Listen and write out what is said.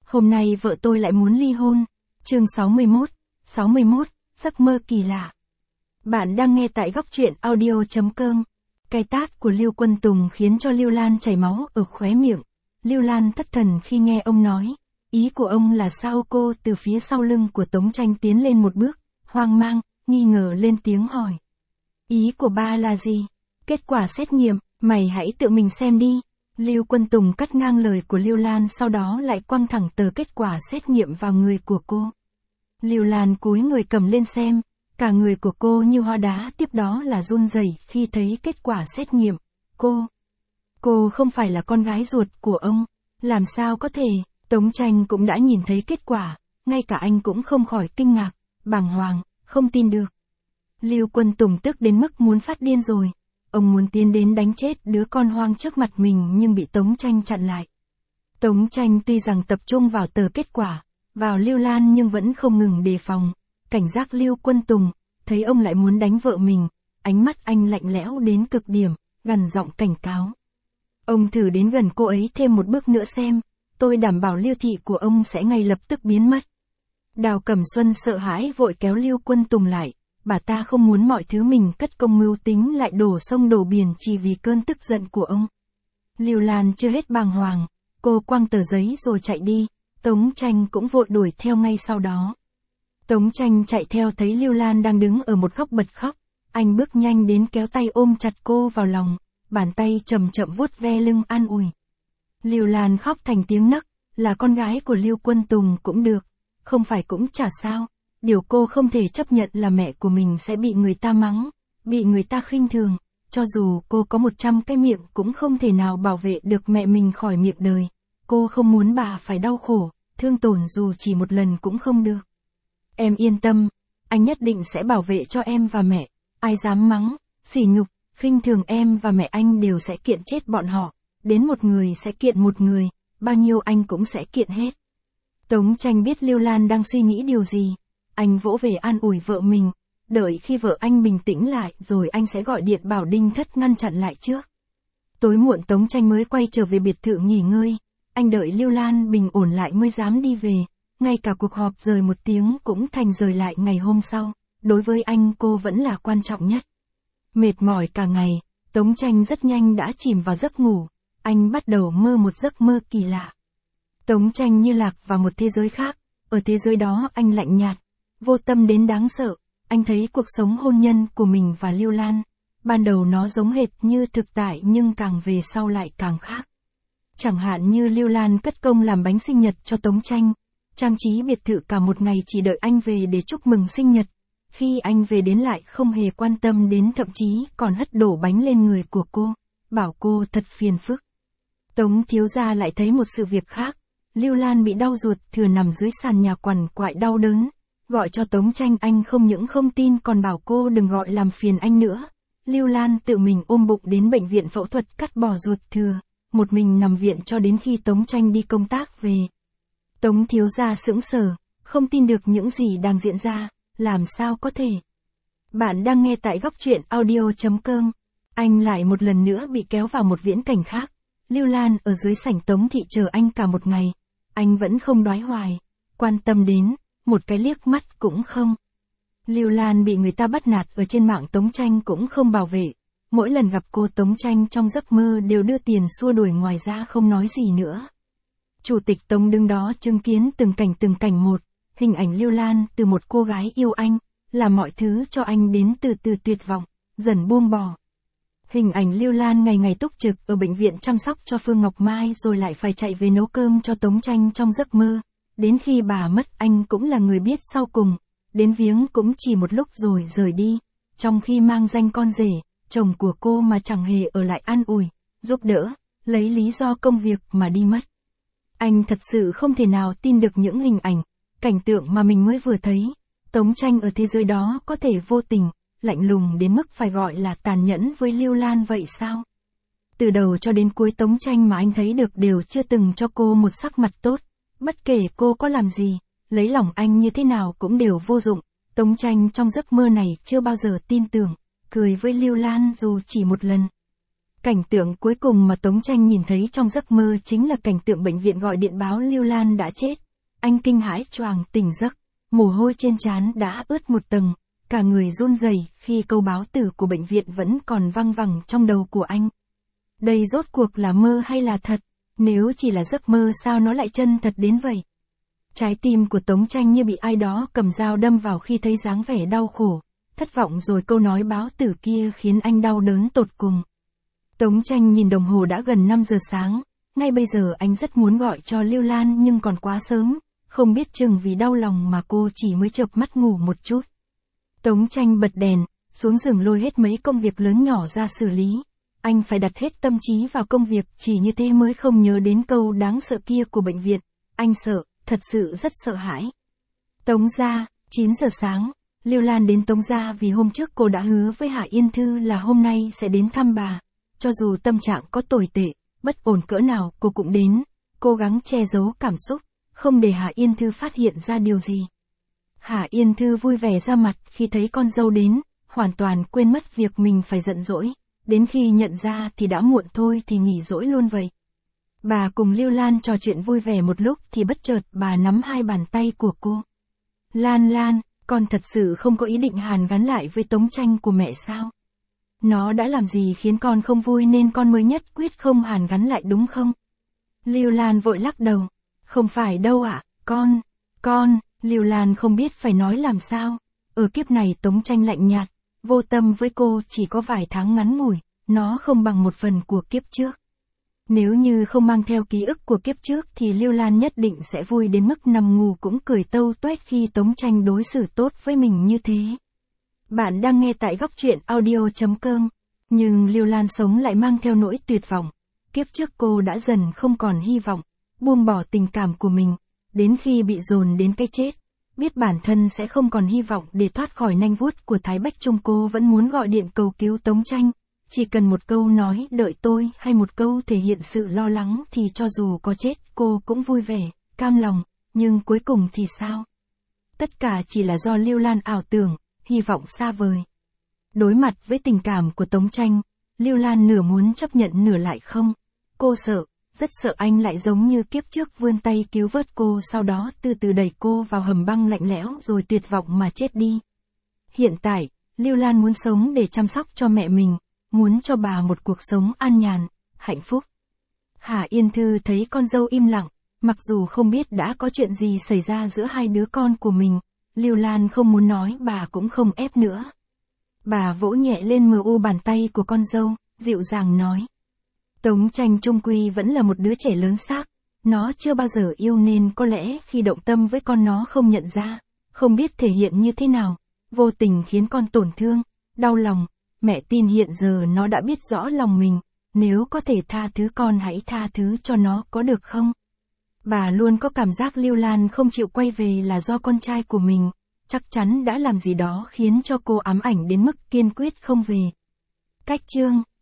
Hôm nay vợ tôi lại muốn ly hôn. Chương 61, giấc mơ kỳ lạ. Bạn đang nghe tại góc truyện audio.com. Cái tát của Lưu Quân Tùng khiến cho Lưu Lan chảy máu ở khóe miệng. Lưu Lan thất thần khi nghe ông nói. Ý của ông là sao? Cô từ phía sau lưng của Tống Tranh tiến lên một bước, hoang mang, nghi ngờ lên tiếng hỏi. Ý của ba là gì? Kết quả xét nghiệm, mày hãy tự mình xem đi. Lưu Quân Tùng cắt ngang lời của Lưu Lan, sau đó lại quăng thẳng tờ kết quả xét nghiệm vào người của cô. Lưu Lan cúi người cầm lên xem, cả người của cô như hóa đá, tiếp đó là run rẩy khi thấy kết quả xét nghiệm. Cô không phải là con gái ruột của ông, làm sao có thể? Tống Tranh cũng đã nhìn thấy kết quả, ngay cả anh cũng không khỏi kinh ngạc, bàng hoàng, không tin được. Lưu Quân Tùng tức đến mức muốn phát điên rồi. Ông muốn tiến đến đánh chết đứa con hoang trước mặt mình nhưng bị Tống Tranh chặn lại. Tống Tranh tuy rằng tập trung vào tờ kết quả, vào Lưu Lan nhưng vẫn không ngừng đề phòng, cảnh giác Lưu Quân Tùng, thấy ông lại muốn đánh vợ mình, ánh mắt anh lạnh lẽo đến cực điểm, gằn giọng cảnh cáo. Ông thử đến gần cô ấy thêm một bước nữa xem, tôi đảm bảo Lưu thị của ông sẽ ngay lập tức biến mất. Đào Cẩm Xuân sợ hãi vội kéo Lưu Quân Tùng lại. Bà ta không muốn mọi thứ mình cất công mưu tính lại đổ sông đổ biển chỉ vì cơn tức giận của ông. Lưu Lan chưa hết bàng hoàng, cô quăng tờ giấy rồi chạy đi, Tống Tranh cũng vội đuổi theo ngay sau đó. Tống Tranh chạy theo thấy Lưu Lan đang đứng ở một góc bật khóc, anh bước nhanh đến kéo tay ôm chặt cô vào lòng, bàn tay chậm chậm vuốt ve lưng an ủi. Lưu Lan khóc thành tiếng nấc, là con gái của Lưu Quân Tùng cũng được, không phải cũng chả sao. Điều cô không thể chấp nhận là mẹ của mình sẽ bị người ta mắng, bị người ta khinh thường, cho dù cô có 100 cái miệng cũng không thể nào bảo vệ được mẹ mình khỏi miệng đời. Cô không muốn bà phải đau khổ, thương tổn dù chỉ một lần cũng không được. Em yên tâm, anh nhất định sẽ bảo vệ cho em và mẹ, ai dám mắng, sỉ nhục, khinh thường em và mẹ anh đều sẽ kiện chết bọn họ, đến một người sẽ kiện một người, bao nhiêu anh cũng sẽ kiện hết. Tống Tranh biết Lưu Lan đang suy nghĩ điều gì. Anh vỗ về an ủi vợ mình, đợi khi vợ anh bình tĩnh lại rồi anh sẽ gọi điện bảo Đinh Thất ngăn chặn lại trước. Tối muộn Tống Tranh mới quay trở về biệt thự nghỉ ngơi, anh đợi Lưu Lan bình ổn lại mới dám đi về, ngay cả cuộc họp rời một tiếng cũng thành rời lại ngày hôm sau, đối với anh cô vẫn là quan trọng nhất. Mệt mỏi cả ngày, Tống Tranh rất nhanh đã chìm vào giấc ngủ, anh bắt đầu mơ một giấc mơ kỳ lạ. Tống Tranh như lạc vào một thế giới khác, ở thế giới đó anh lạnh nhạt, vô tâm đến đáng sợ, anh thấy cuộc sống hôn nhân của mình và Lưu Lan, ban đầu nó giống hệt như thực tại nhưng càng về sau lại càng khác. Chẳng hạn như Lưu Lan cất công làm bánh sinh nhật cho Tống Tranh, trang trí biệt thự cả một ngày chỉ đợi anh về để chúc mừng sinh nhật, khi anh về đến lại không hề quan tâm đến, thậm chí còn hất đổ bánh lên người của cô, bảo cô thật phiền phức. Tống thiếu gia lại thấy một sự việc khác, Lưu Lan bị đau ruột thừa nằm dưới sàn nhà quằn quại đau đớn. Gọi cho Tống Tranh anh không những không tin còn bảo cô đừng gọi làm phiền anh nữa. Lưu Lan tự mình ôm bụng đến bệnh viện phẫu thuật cắt bỏ ruột thừa, một mình nằm viện cho đến khi Tống Tranh đi công tác về. Tống thiếu gia sững sờ, không tin được những gì đang diễn ra, làm sao có thể. Bạn đang nghe tại góc truyện audio.com. Anh lại một lần nữa bị kéo vào một viễn cảnh khác. Lưu Lan ở dưới sảnh Tống thị chờ anh cả một ngày. Anh vẫn không đoái hoài, quan tâm đến, một cái liếc mắt cũng không. Lưu Lan bị người ta bắt nạt ở trên mạng, Tống Tranh cũng không bảo vệ. Mỗi lần gặp cô Tống Tranh trong giấc mơ đều đưa tiền xua đuổi, ngoài ra không nói gì nữa. Chủ tịch Tống đứng đó chứng kiến từng cảnh một, hình ảnh Lưu Lan từ một cô gái yêu anh, làm mọi thứ cho anh đến từ từ tuyệt vọng, dần buông bỏ. Hình ảnh Lưu Lan ngày ngày túc trực ở bệnh viện chăm sóc cho Phương Ngọc Mai rồi lại phải chạy về nấu cơm cho Tống Tranh trong giấc mơ. Đến khi bà mất anh cũng là người biết sau cùng, đến viếng cũng chỉ một lúc rồi rời đi, trong khi mang danh con rể, chồng của cô mà chẳng hề ở lại an ủi, giúp đỡ, lấy lý do công việc mà đi mất. Anh thật sự không thể nào tin được những hình ảnh, cảnh tượng mà mình mới vừa thấy. Tống Tranh ở thế giới đó có thể vô tình, lạnh lùng đến mức phải gọi là tàn nhẫn với Lưu Lan vậy sao? Từ đầu cho đến cuối Tống Tranh mà anh thấy được đều chưa từng cho cô một sắc mặt tốt. Bất kể cô có làm gì, lấy lòng anh như thế nào cũng đều vô dụng. Tống Tranh trong giấc mơ này chưa bao giờ tin tưởng, cười với Lưu Lan dù chỉ một lần. Cảnh tượng cuối cùng mà Tống Tranh nhìn thấy trong giấc mơ chính là cảnh tượng bệnh viện gọi điện báo Lưu Lan đã chết. Anh kinh hãi choàng tỉnh giấc, mồ hôi trên trán đã ướt một tầng, cả người run rẩy khi câu báo tử của bệnh viện vẫn còn văng vẳng trong đầu của anh. Đây rốt cuộc là mơ hay là thật? Nếu chỉ là giấc mơ sao nó lại chân thật đến vậy? Trái tim của Tống Tranh như bị ai đó cầm dao đâm vào khi thấy dáng vẻ đau khổ, thất vọng rồi câu nói báo tử kia khiến anh đau đớn tột cùng. Tống Tranh nhìn đồng hồ đã gần 5 giờ sáng, ngay bây giờ anh rất muốn gọi cho Lưu Lan nhưng còn quá sớm, không biết chừng vì đau lòng mà cô chỉ mới chợp mắt ngủ một chút. Tống Tranh bật đèn, xuống giường lôi hết mấy công việc lớn nhỏ ra xử lý. Anh phải đặt hết tâm trí vào công việc, chỉ như thế mới không nhớ đến câu đáng sợ kia của bệnh viện. Anh sợ, thật sự rất sợ hãi. Tống gia, 9 giờ sáng, Lưu Lan đến Tống gia vì hôm trước cô đã hứa với Hạ Yên Thư là hôm nay sẽ đến thăm bà. Cho dù tâm trạng có tồi tệ, bất ổn cỡ nào cô cũng đến, cố gắng che giấu cảm xúc, không để Hạ Yên Thư phát hiện ra điều gì. Hạ Yên Thư vui vẻ ra mặt khi thấy con dâu đến, hoàn toàn quên mất việc mình phải giận dỗi, đến khi nhận ra thì đã muộn thôi thì nghỉ dỗi luôn vậy. Bà cùng Lưu Lan trò chuyện vui vẻ một lúc thì bất chợt bà nắm hai bàn tay của cô. Lan Lan, con thật sự không có ý định hàn gắn lại với Tống Tranh của mẹ sao? Nó đã làm gì khiến con không vui nên con mới nhất quyết không hàn gắn lại đúng không? Lưu Lan vội lắc đầu. Không phải đâu ạ, con, Lưu Lan không biết phải nói làm sao. Ở kiếp này Tống Tranh lạnh nhạt, vô tâm với cô chỉ có vài tháng ngắn ngủi, nó không bằng một phần của kiếp trước. Nếu như không mang theo ký ức của kiếp trước thì Lưu Lan nhất định sẽ vui đến mức nằm ngủ cũng cười tâu tuét khi Tống Tranh đối xử tốt với mình như thế. Bạn đang nghe tại góc truyện audio.com, nhưng Lưu Lan sống lại mang theo nỗi tuyệt vọng. Kiếp trước cô đã dần không còn hy vọng, buông bỏ tình cảm của mình, đến khi bị dồn đến cái chết, biết bản thân sẽ không còn hy vọng để thoát khỏi nanh vuốt của Thái Bách Trung, cô vẫn muốn gọi điện cầu cứu Tống Tranh. Chỉ cần một câu nói đợi tôi hay một câu thể hiện sự lo lắng thì cho dù có chết cô cũng vui vẻ, cam lòng, nhưng cuối cùng thì sao? Tất cả chỉ là do Lưu Lan ảo tưởng, hy vọng xa vời. Đối mặt với tình cảm của Tống Tranh, Lưu Lan nửa muốn chấp nhận nửa lại không. Cô sợ, rất sợ anh lại giống như kiếp trước vươn tay cứu vớt cô, sau đó từ từ đẩy cô vào hầm băng lạnh lẽo rồi tuyệt vọng mà chết đi. Hiện tại, Lưu Lan muốn sống để chăm sóc cho mẹ mình, muốn cho bà một cuộc sống an nhàn, hạnh phúc. Hạ Yên Thư thấy con dâu im lặng, mặc dù không biết đã có chuyện gì xảy ra giữa hai đứa con của mình, Lưu Lan không muốn nói, bà cũng không ép nữa. Bà vỗ nhẹ lên mu bàn tay của con dâu, dịu dàng nói. Tống Tranh chung quy vẫn là một đứa trẻ lớn xác, nó chưa bao giờ yêu nên có lẽ khi động tâm với con nó không nhận ra, không biết thể hiện như thế nào, vô tình khiến con tổn thương, đau lòng. Mẹ tin hiện giờ nó đã biết rõ lòng mình, nếu có thể tha thứ con hãy tha thứ cho nó có được không? Bà luôn có cảm giác Lưu Lan không chịu quay về là do con trai của mình, chắc chắn đã làm gì đó khiến cho cô ám ảnh đến mức kiên quyết không về. Cách chương